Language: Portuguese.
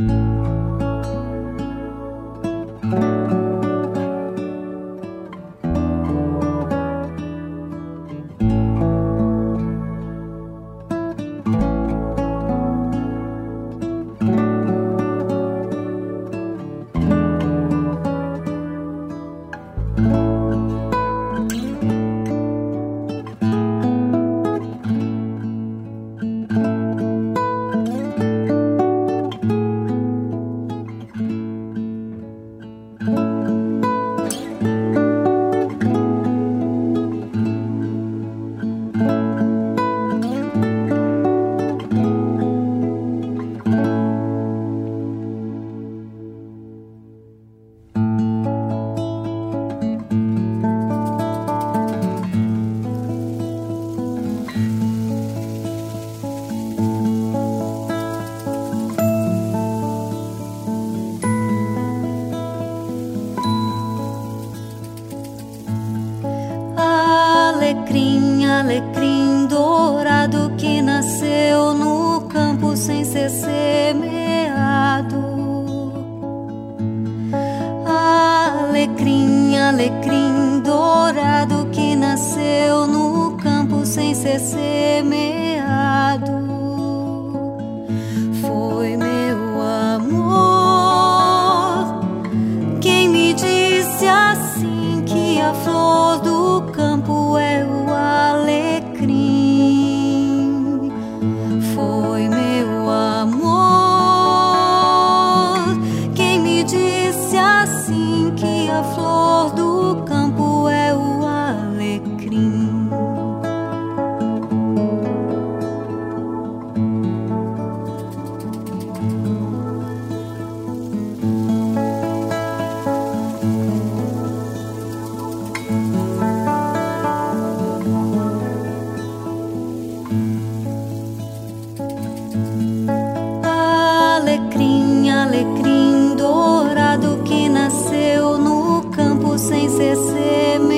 Alecrim dourado que nasceu no campo sem ser semeado. Alecrim dourado que nasceu no campo sem ser semeado. Foi meu amor quem me disse assim que a flor do campo é o alecrim. Foi meu amor quem me disse assim que a flor do campo é o alecrim. Alecrim dourado que nasceu no campo sem ser semeado.